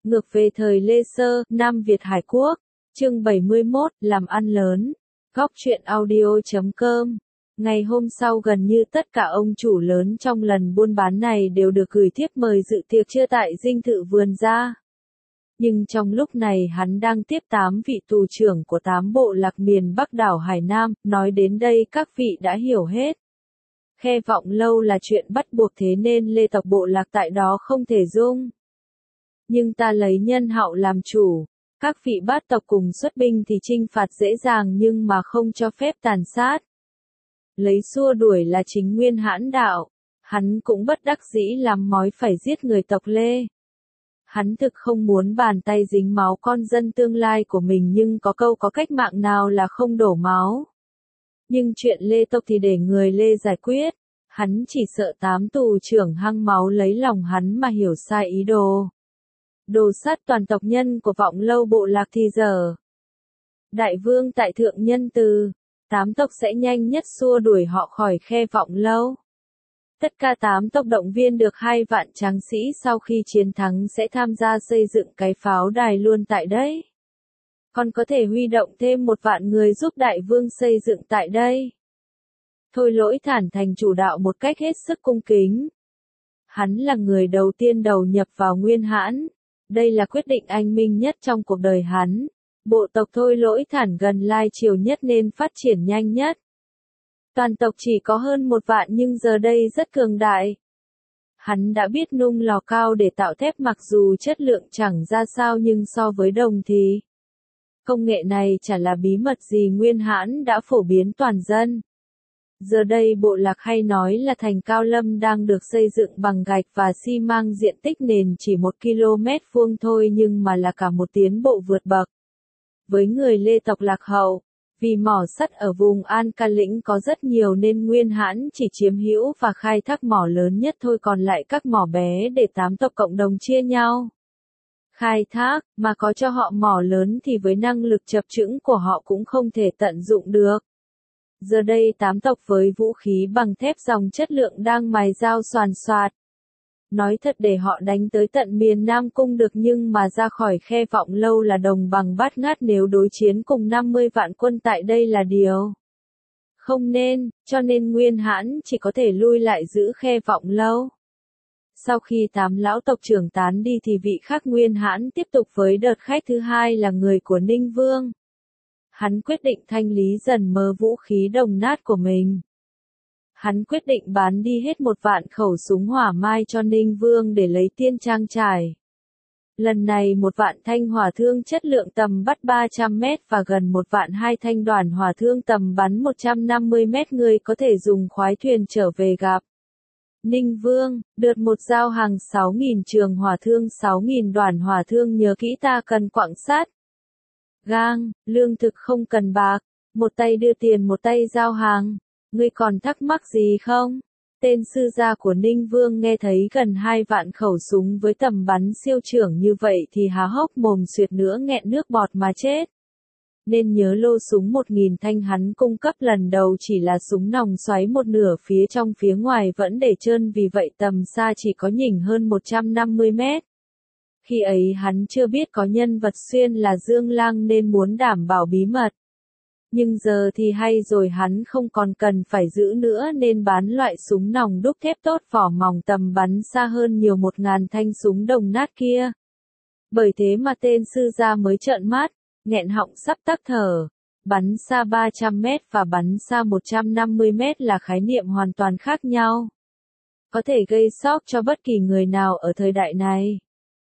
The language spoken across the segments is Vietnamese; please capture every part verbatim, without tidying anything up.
Ngược về thời Lê Sơ, Nam Việt Hải Quốc, chương bảy mươi mốt, làm ăn lớn. Góc truyện audio chấm com. Ngày hôm sau gần như tất cả ông chủ lớn trong lần buôn bán này đều được gửi thiếp mời dự tiệc trưa tại dinh thự vườn gia. Nhưng trong lúc này hắn đang tiếp tám vị tù trưởng của tám bộ lạc miền Bắc đảo Hải Nam, nói đến đây các vị đã hiểu hết. Khe Vọng Lâu là chuyện bắt buộc thế nên lê tộc bộ lạc tại đó không thể dung. Nhưng ta lấy nhân hạo làm chủ, các vị bát tộc cùng xuất binh thì chinh phạt dễ dàng nhưng mà không cho phép tàn sát. Lấy xua đuổi là chính nguyên hãn đạo, hắn cũng bất đắc dĩ làm mói phải giết người tộc Lê. Hắn thực không muốn bàn tay dính máu con dân tương lai của mình nhưng có câu có cách mạng nào là không đổ máu. Nhưng chuyện Lê tộc thì để người Lê giải quyết, hắn chỉ sợ tám tù trưởng hăng máu lấy lòng hắn mà hiểu sai ý đồ. Đồ sát toàn tộc nhân của Vọng Lâu bộ lạc thì giờ. Đại vương tại thượng nhân từ, tám tộc sẽ nhanh nhất xua đuổi họ khỏi Khe Vọng Lâu. Tất cả tám tộc động viên được hai vạn tráng sĩ sau khi chiến thắng sẽ tham gia xây dựng cái pháo đài luôn tại đây. Còn có thể huy động thêm một vạn người giúp đại vương xây dựng tại đây. Thôi Lỗi thản thành chủ đạo một cách hết sức cung kính. Hắn là người đầu tiên đầu nhập vào Nguyên Hãn. Đây là quyết định anh minh nhất trong cuộc đời hắn. Bộ tộc Thôi Lỗi thản gần lai triều nhất nên phát triển nhanh nhất. Toàn tộc chỉ có hơn một vạn nhưng giờ đây rất cường đại. Hắn đã biết nung lò cao để tạo thép mặc dù chất lượng chẳng ra sao nhưng so với đồng thì. Công nghệ này chả là bí mật gì Nguyên Hãn đã phổ biến toàn dân. Giờ đây bộ lạc hay nói là thành Cao Lâm đang được xây dựng bằng gạch và xi măng diện tích nền chỉ một ki lô mét vuông thôi nhưng mà là cả một tiến bộ vượt bậc. Với người Lê tộc lạc hậu, vì mỏ sắt ở vùng An Ca Lĩnh có rất nhiều nên Nguyên Hãn chỉ chiếm hữu và khai thác mỏ lớn nhất thôi còn lại các mỏ bé để tám tộc cộng đồng chia nhau. Khai thác, mà có cho họ mỏ lớn thì với năng lực chập chững của họ cũng không thể tận dụng được. Giờ đây tám tộc với vũ khí bằng thép dòng chất lượng đang mài dao xoàn xoạt. Nói thật để họ đánh tới tận miền Nam Cung được nhưng mà ra khỏi Khe Vọng Lâu là đồng bằng bát ngát nếu đối chiến cùng năm mươi vạn quân tại đây là điều không nên, cho nên Nguyên Hãn chỉ có thể lui lại giữ Khe Vọng Lâu. Sau khi tám lão tộc trưởng tán đi thì vị khác Nguyên Hãn tiếp tục với đợt khách thứ hai là người của Ninh Vương. Hắn quyết định thanh lý dần mớ vũ khí đồng nát của mình. Hắn quyết định bán đi hết một vạn khẩu súng hỏa mai cho Ninh Vương để lấy tiên trang trải. Lần này một vạn thanh hỏa thương chất lượng tầm bắt ba trăm mét và gần một vạn hai thanh đoàn hỏa thương tầm bắn một trăm năm mươi mét người có thể dùng khoái thuyền trở về gặp. Ninh Vương, đợt một giao hàng sáu nghìn trường hỏa thương sáu nghìn đoàn hỏa thương nhớ kỹ ta cần quặng sắt. Gang, lương thực không cần bạc, một tay đưa tiền một tay giao hàng. Ngươi còn thắc mắc gì không? Tên sư gia của Ninh Vương nghe thấy gần hai vạn khẩu súng với tầm bắn siêu trưởng như vậy thì há hốc mồm suýt nữa nghẹn nước bọt mà chết. Nên nhớ lô súng một nghìn thanh hắn cung cấp lần đầu chỉ là súng nòng xoáy một nửa phía trong phía ngoài vẫn để trơn vì vậy tầm xa chỉ có nhỉnh hơn một trăm năm mươi mét. Khi ấy hắn chưa biết có nhân vật xuyên là Dương Lang nên muốn đảm bảo bí mật. Nhưng giờ thì hay rồi hắn không còn cần phải giữ nữa nên bán loại súng nòng đúc thép tốt vỏ mỏng tầm bắn xa hơn nhiều một ngàn thanh súng đồng nát kia. Bởi thế mà tên sư gia mới trợn mắt, nghẹn họng sắp tắc thở. Bắn xa ba trăm mét và bắn xa một trăm năm mươi mét là khái niệm hoàn toàn khác nhau. Có thể gây sốc cho bất kỳ người nào ở thời đại này.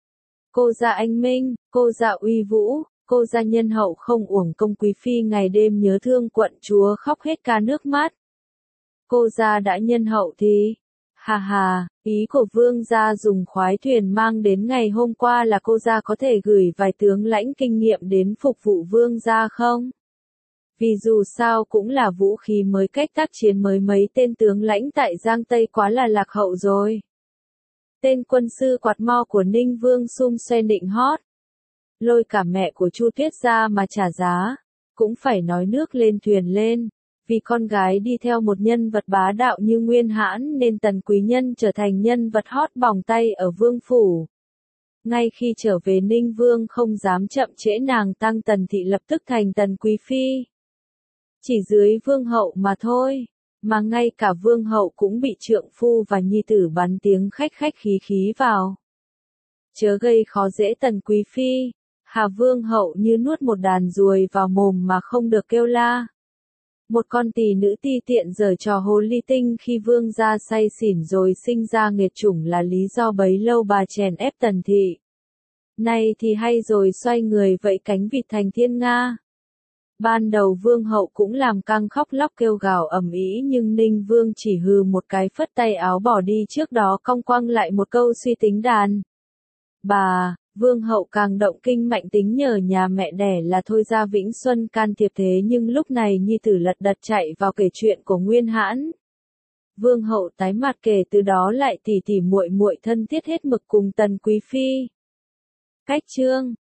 Cô gia anh minh, cô gia uy vũ. Cô gia nhân hậu không uổng công quý phi ngày đêm nhớ thương quận chúa khóc hết ca nước mắt. Cô gia đã nhân hậu thì, hà hà, ý của vương gia dùng khoái thuyền mang đến ngày hôm qua là cô gia có thể gửi vài tướng lãnh kinh nghiệm đến phục vụ vương gia không? Vì dù sao cũng là vũ khí mới cách tác chiến mới mấy tên tướng lãnh tại Giang Tây quá là lạc hậu rồi. Tên quân sư quạt mo của Ninh Vương xum xoe nịnh hót. Lôi cả mẹ của Chu Tuyết ra mà trả giá, cũng phải nói nước lên thuyền lên, vì con gái đi theo một nhân vật bá đạo như Nguyên Hãn nên Tần Quý Nhân trở thành nhân vật hot bỏng tay ở vương phủ. Ngay khi trở về Ninh Vương không dám chậm trễ nàng Tăng Tần Thị lập tức thành Tần Quý Phi. Chỉ dưới Vương hậu mà thôi, mà ngay cả Vương hậu cũng bị trượng phu và nhi tử bắn tiếng khách khách khí khí vào. Chớ gây khó dễ Tần Quý Phi, Hà Vương hậu như nuốt một đàn ruồi vào mồm mà không được kêu la. Một con tỳ nữ ti tiện giở trò hồ ly tinh khi vương gia say xỉn rồi sinh ra nghiệt chủng là lý do bấy lâu bà chèn ép Tần Thị. Nay thì hay rồi xoay người vậy cánh vịt thành thiên nga. Ban đầu vương hậu cũng làm căng khóc lóc kêu gào ầm ĩ nhưng Ninh Vương chỉ hừ một cái phất tay áo bỏ đi, trước đó cong quăng lại một câu suy tính đàn. Bà, Vương hậu càng động kinh mạnh tính nhờ nhà mẹ đẻ là Thôi Gia Vĩnh Xuân can thiệp, thế nhưng lúc này nhi tử lật đật chạy vào kể chuyện của Nguyên Hãn. Vương hậu tái mặt, kể từ đó lại tỉ tỉ muội muội thân thiết hết mực cùng Tần Quý Phi. Cách chương